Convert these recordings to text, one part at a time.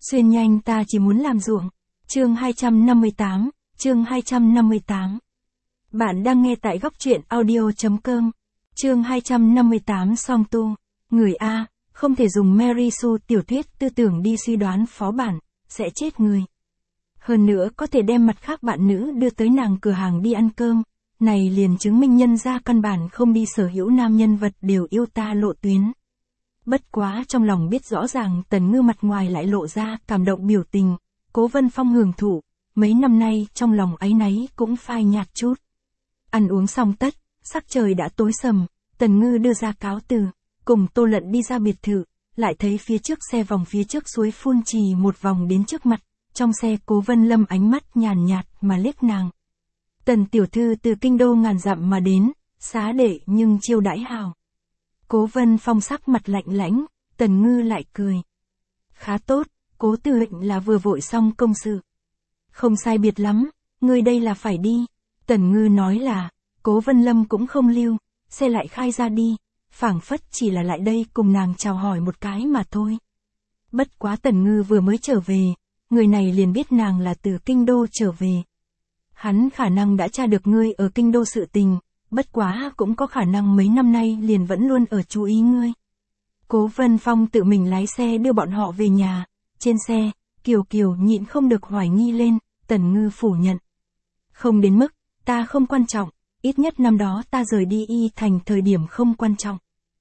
Xuyên nhanh ta chỉ muốn làm ruộng. Chương 258, chương 258. Bạn đang nghe tại góc truyện audio.com. Chương 258 song tu. Người A, không thể dùng Mary Sue tiểu thuyết tư tưởng đi suy đoán phó bản, sẽ chết người. Hơn nữa có thể đem mặt khác bạn nữ đưa tới nàng cửa hàng đi ăn cơm, này liền chứng minh nhân ra căn bản không đi sở hữu nam nhân vật đều yêu ta lộ tuyến. Bất quá trong lòng biết rõ ràng Tần Ngư mặt ngoài lại lộ ra cảm động biểu tình, Cố Vân Phong hưởng thụ, mấy năm nay trong lòng áy náy cũng phai nhạt chút. Ăn uống xong tất, sắc trời đã tối sầm, Tần Ngư đưa ra cáo từ, cùng Tô Lận đi ra biệt thự, lại thấy phía trước xe vòng phía trước suối phun trì một vòng đến trước mặt, trong xe Cố Vân Lâm ánh mắt nhàn nhạt mà liếc nàng. Tần tiểu thư từ kinh đô ngàn dặm mà đến, xá đệ nhưng chiêu đãi hào. Cố Vân Phong sắc mặt lạnh lãnh, Tần Ngư lại cười. Khá tốt, Cố tư lệnh là vừa vội xong công sự. Không sai biệt lắm, ngươi đây là phải đi. Tần Ngư nói là, Cố Vân Lâm cũng không lưu, xe lại khai ra đi, phảng phất chỉ là lại đây cùng nàng chào hỏi một cái mà thôi. Bất quá Tần Ngư vừa mới trở về, người này liền biết nàng là từ kinh đô trở về. Hắn khả năng đã tra được ngươi ở kinh đô sự tình, bất quá cũng có khả năng mấy năm nay liền vẫn luôn ở chú ý ngươi. Cố Vân Phong tự mình lái xe đưa bọn họ về nhà, trên xe, Kiều Kiều nhịn không được hoài nghi lên, Tần Ngư phủ nhận. Không đến mức, ta không quan trọng, ít nhất năm đó ta rời đi Y Thành thời điểm không quan trọng.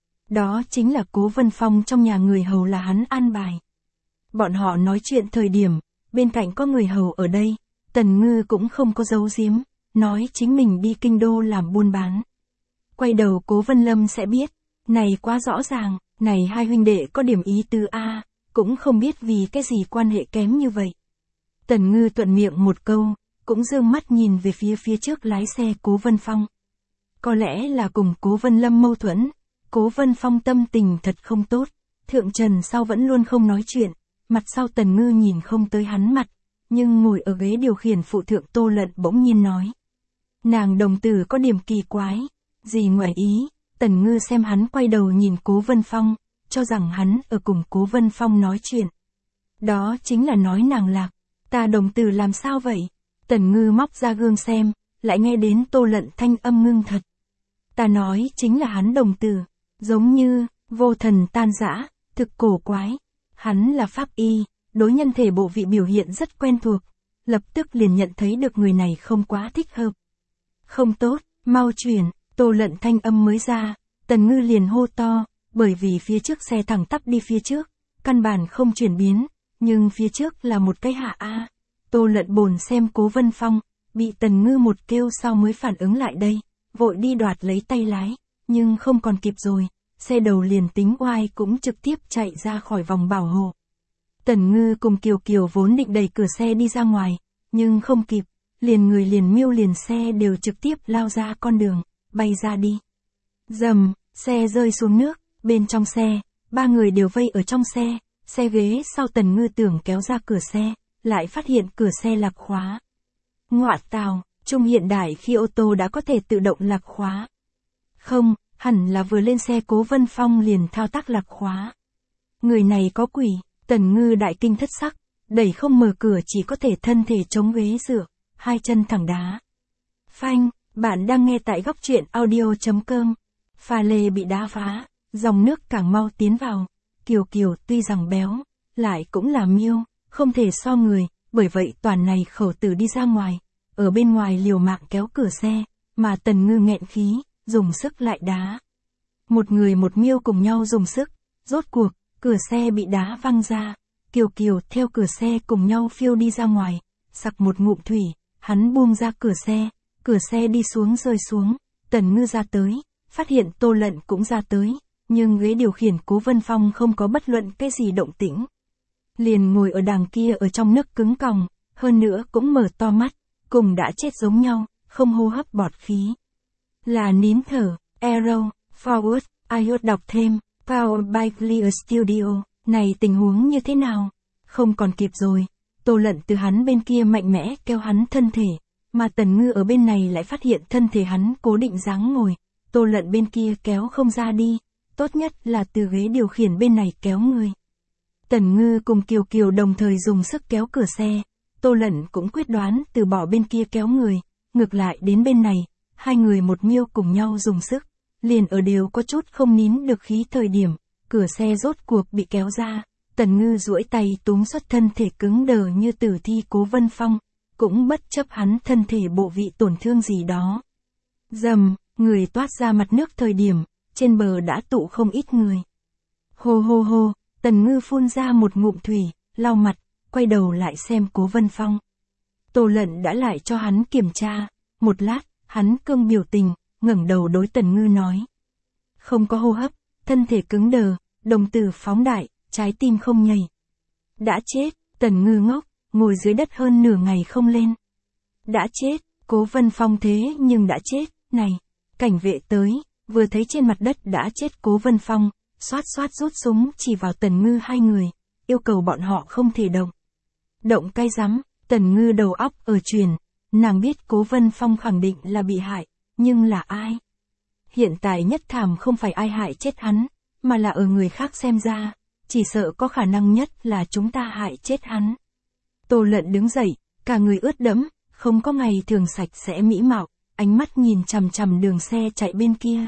Đó chính là Cố Vân Phong trong nhà người hầu là hắn an bài. Bọn họ nói chuyện thời điểm, bên cạnh có người hầu ở đây, Tần Ngư cũng không có giấu giếm, nói chính mình đi kinh đô làm buôn bán. Quay đầu Cố Vân Lâm sẽ biết, này quá rõ ràng, này hai huynh đệ có điểm ý tứ A, cũng không biết vì cái gì quan hệ kém như vậy. Tần Ngư thuận miệng một câu, cũng dương mắt nhìn về phía trước lái xe Cố Vân Phong. Có lẽ là cùng Cố Vân Lâm mâu thuẫn, Cố Vân Phong tâm tình thật không tốt, thượng trần sau vẫn luôn không nói chuyện, mặt sau Tần Ngư nhìn không tới hắn mặt, nhưng ngồi ở ghế điều khiển phụ thượng Tô Lận bỗng nhiên nói. Nàng đồng tử có điểm kỳ quái, gì ngoài ý, Tần Ngư xem hắn quay đầu nhìn Cố Vân Phong, cho rằng hắn ở cùng Cố Vân Phong nói chuyện. Đó chính là nói nàng lạc, ta đồng tử làm sao vậy? Tần Ngư móc ra gương xem, lại nghe đến Tô Lận thanh âm ngưng thật. Ta nói chính là hắn đồng tử, giống như, vô thần tan rã, thực cổ quái. Hắn là pháp y, đối nhân thể bộ vị biểu hiện rất quen thuộc, lập tức liền nhận thấy được người này không quá thích hợp. Không tốt, mau chuyển, Tô Lận thanh âm mới ra, Tần Ngư liền hô to, bởi vì phía trước xe thẳng tắp đi phía trước, căn bản không chuyển biến, nhưng phía trước là một cái hạ A. Tô Lận bồn xem Cố Vân Phong, bị Tần Ngư một kêu sau mới phản ứng lại đây, vội đi đoạt lấy tay lái, nhưng không còn kịp rồi, xe đầu liền tính oai cũng trực tiếp chạy ra khỏi vòng bảo hộ. Tần Ngư cùng Kiều Kiều vốn định đẩy cửa xe đi ra ngoài, nhưng không kịp, liền người liền miêu liền xe đều trực tiếp lao ra con đường, bay ra đi. Dầm, xe rơi xuống nước, bên trong xe, ba người đều vây ở trong xe ghế sau Tần Ngư tưởng kéo ra cửa xe, lại phát hiện cửa xe lạc khóa. Ngoạ tào, trung hiện đại khi ô tô đã có thể tự động lạc khóa. Không, hẳn là vừa lên xe Cố Vân Phong liền thao tác lạc khóa. Người này có quỷ, Tần Ngư đại kinh thất sắc, đẩy không mở cửa chỉ có thể thân thể chống ghế dựa, hai chân thẳng đá. Phanh, bạn đang nghe tại góc truyện audio.com. Pha lê bị đá phá, dòng nước càng mau tiến vào. Kiều Kiều tuy rằng béo, lại cũng là miêu, không thể so người, bởi vậy toàn này khẩu tử đi ra ngoài, ở bên ngoài liều mạng kéo cửa xe, mà Tần Ngư nghẹn khí, dùng sức lại đá. Một người một miêu cùng nhau dùng sức, rốt cuộc, cửa xe bị đá văng ra, Kiều Kiều theo cửa xe cùng nhau phiêu đi ra ngoài, sặc một ngụm thủy, hắn buông ra cửa xe đi xuống rơi xuống, Tần Ngư ra tới, phát hiện Tô Lận cũng ra tới, nhưng ghế điều khiển Cố Vân Phong không có bất luận cái gì động tĩnh. Liền ngồi ở đằng kia ở trong nước cứng còng, hơn nữa cũng mở to mắt, cùng đã chết giống nhau, không hô hấp bọt khí. Là nín thở, Arrow, Forward, iOS đọc thêm, Powered by Clear Studio, này tình huống như thế nào? Không còn kịp rồi, Tô Lận từ hắn bên kia mạnh mẽ kéo hắn thân thể, mà Tần Ngư ở bên này lại phát hiện thân thể hắn cố định dáng ngồi, Tô Lận bên kia kéo không ra đi, tốt nhất là từ ghế điều khiển bên này kéo người. Tần Ngư cùng Kiều Kiều đồng thời dùng sức kéo cửa xe. Tô Lận cũng quyết đoán từ bỏ bên kia kéo người, ngược lại đến bên này, hai người một miêu cùng nhau dùng sức, liền ở đều có chút không nín được khí thời điểm, cửa xe rốt cuộc bị kéo ra, Tần Ngư duỗi tay túm xuất thân thể cứng đờ như tử thi Cố Vân Phong, cũng bất chấp hắn thân thể bộ vị tổn thương gì đó. Dầm, người toát ra mặt nước thời điểm, trên bờ đã tụ không ít người. Hô hô hô, Tần Ngư phun ra một ngụm thủy, lau mặt, quay đầu lại xem Cố Vân Phong. Tô Lận đã lại cho hắn kiểm tra, một lát, hắn cương biểu tình, ngẩng đầu đối Tần Ngư nói. Không có hô hấp, thân thể cứng đờ, đồng tử phóng đại, trái tim không nhảy. Đã chết, Tần Ngư ngốc, ngồi dưới đất hơn nửa ngày không lên. Đã chết, Cố Vân Phong thế nhưng đã chết, này, cảnh vệ tới, vừa thấy trên mặt đất đã chết Cố Vân Phong, xoát xoát rút súng chỉ vào Tần Ngư hai người, yêu cầu bọn họ không thể động. Động cái rắm, Tần Ngư đầu óc ở truyền, nàng biết Cố Vân Phong khẳng định là bị hại, nhưng là ai? Hiện tại nhất thảm không phải ai hại chết hắn, mà là ở người khác xem ra, chỉ sợ có khả năng nhất là chúng ta hại chết hắn. Tô Lận đứng dậy, cả người ướt đẫm, không có ngày thường sạch sẽ mỹ mạo, ánh mắt nhìn chằm chằm đường xe chạy bên kia.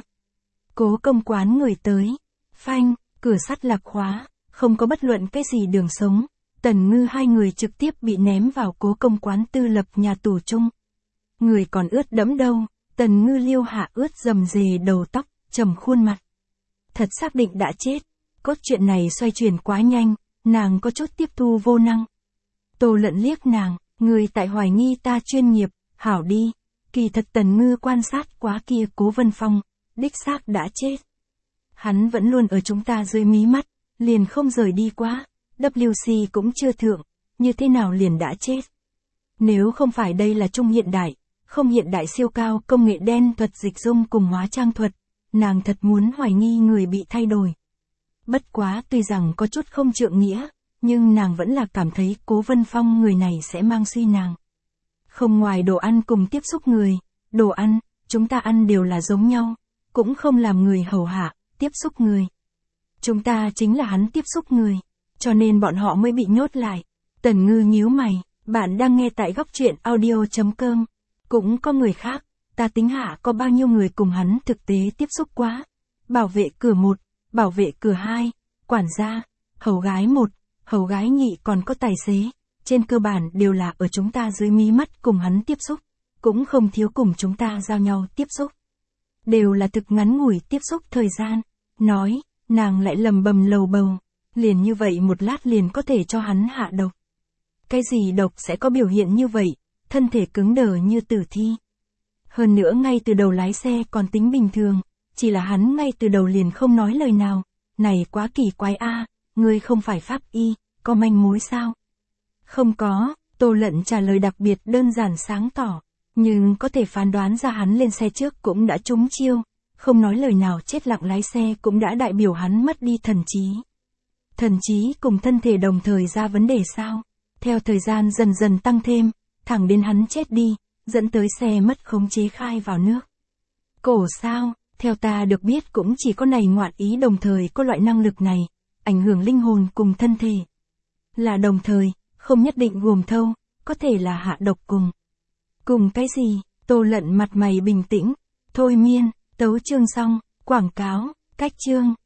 Cố công quán người tới, phanh, cửa sắt lạc khóa, không có bất luận cái gì đường sống. Tần Ngư hai người trực tiếp bị ném vào Cố công quán tư lập nhà tù chung. Người còn ướt đẫm đâu, Tần Ngư liêu hạ ướt rầm rề đầu tóc, trầm khuôn mặt. Thật xác định đã chết, cốt truyện này xoay chuyển quá nhanh, nàng có chút tiếp thu vô năng. Tô Lận liếc nàng, người tại hoài nghi ta chuyên nghiệp, hảo đi, kỳ thật Tần Ngư quan sát quá kia Cố Vân Phong, đích xác đã chết. Hắn vẫn luôn ở chúng ta dưới mí mắt, liền không rời đi quá. WC cũng chưa thượng, như thế nào liền đã chết. Nếu không phải đây là trung hiện đại, không hiện đại siêu cao công nghệ đen thuật dịch dung cùng hóa trang thuật, nàng thật muốn hoài nghi người bị thay đổi. Bất quá tuy rằng có chút không trượng nghĩa, nhưng nàng vẫn là cảm thấy Cố Vân Phong người này sẽ mang suy nàng. Không ngoài đồ ăn cùng tiếp xúc người, đồ ăn, chúng ta ăn đều là giống nhau, cũng không làm người hầu hạ, tiếp xúc người. Chúng ta chính là hắn tiếp xúc người. Cho nên bọn họ mới bị nhốt lại. Tần Ngư nhíu mày, bạn đang nghe tại góc truyện audio.com. Cũng có người khác, ta tính hạ có bao nhiêu người cùng hắn thực tế tiếp xúc quá. Bảo vệ cửa 1, bảo vệ cửa 2, quản gia, hầu gái 1, hầu gái nhị còn có tài xế. Trên cơ bản đều là ở chúng ta dưới mí mắt cùng hắn tiếp xúc, cũng không thiếu cùng chúng ta giao nhau tiếp xúc. Đều là thực ngắn ngủi tiếp xúc thời gian. Nói, nàng lại lầm bầm lầu bầu. Liền như vậy một lát liền có thể cho hắn hạ độc. Cái gì độc sẽ có biểu hiện như vậy, thân thể cứng đờ như tử thi. Hơn nữa ngay từ đầu lái xe còn tính bình thường, chỉ là hắn ngay từ đầu liền không nói lời nào. Này quá kỳ quái a, ngươi không phải pháp y, có manh mối sao? Không có, Tô Lận trả lời đặc biệt đơn giản sáng tỏ, nhưng có thể phán đoán ra hắn lên xe trước cũng đã trúng chiêu, không nói lời nào chết lặng lái xe cũng đã đại biểu hắn mất đi thần trí. Thần trí cùng thân thể đồng thời ra vấn đề sao? Theo thời gian dần dần tăng thêm, thẳng đến hắn chết đi, dẫn tới xe mất khống chế khai vào nước. Cổ sao? Theo ta được biết cũng chỉ có này ngoạn ý đồng thời có loại năng lực này, ảnh hưởng linh hồn cùng thân thể. Là đồng thời, không nhất định gồm thâu, có thể là hạ độc cùng. Cùng cái gì? Tô Lận mặt mày bình tĩnh. Thôi miên, tấu chương xong, quảng cáo, cách chương.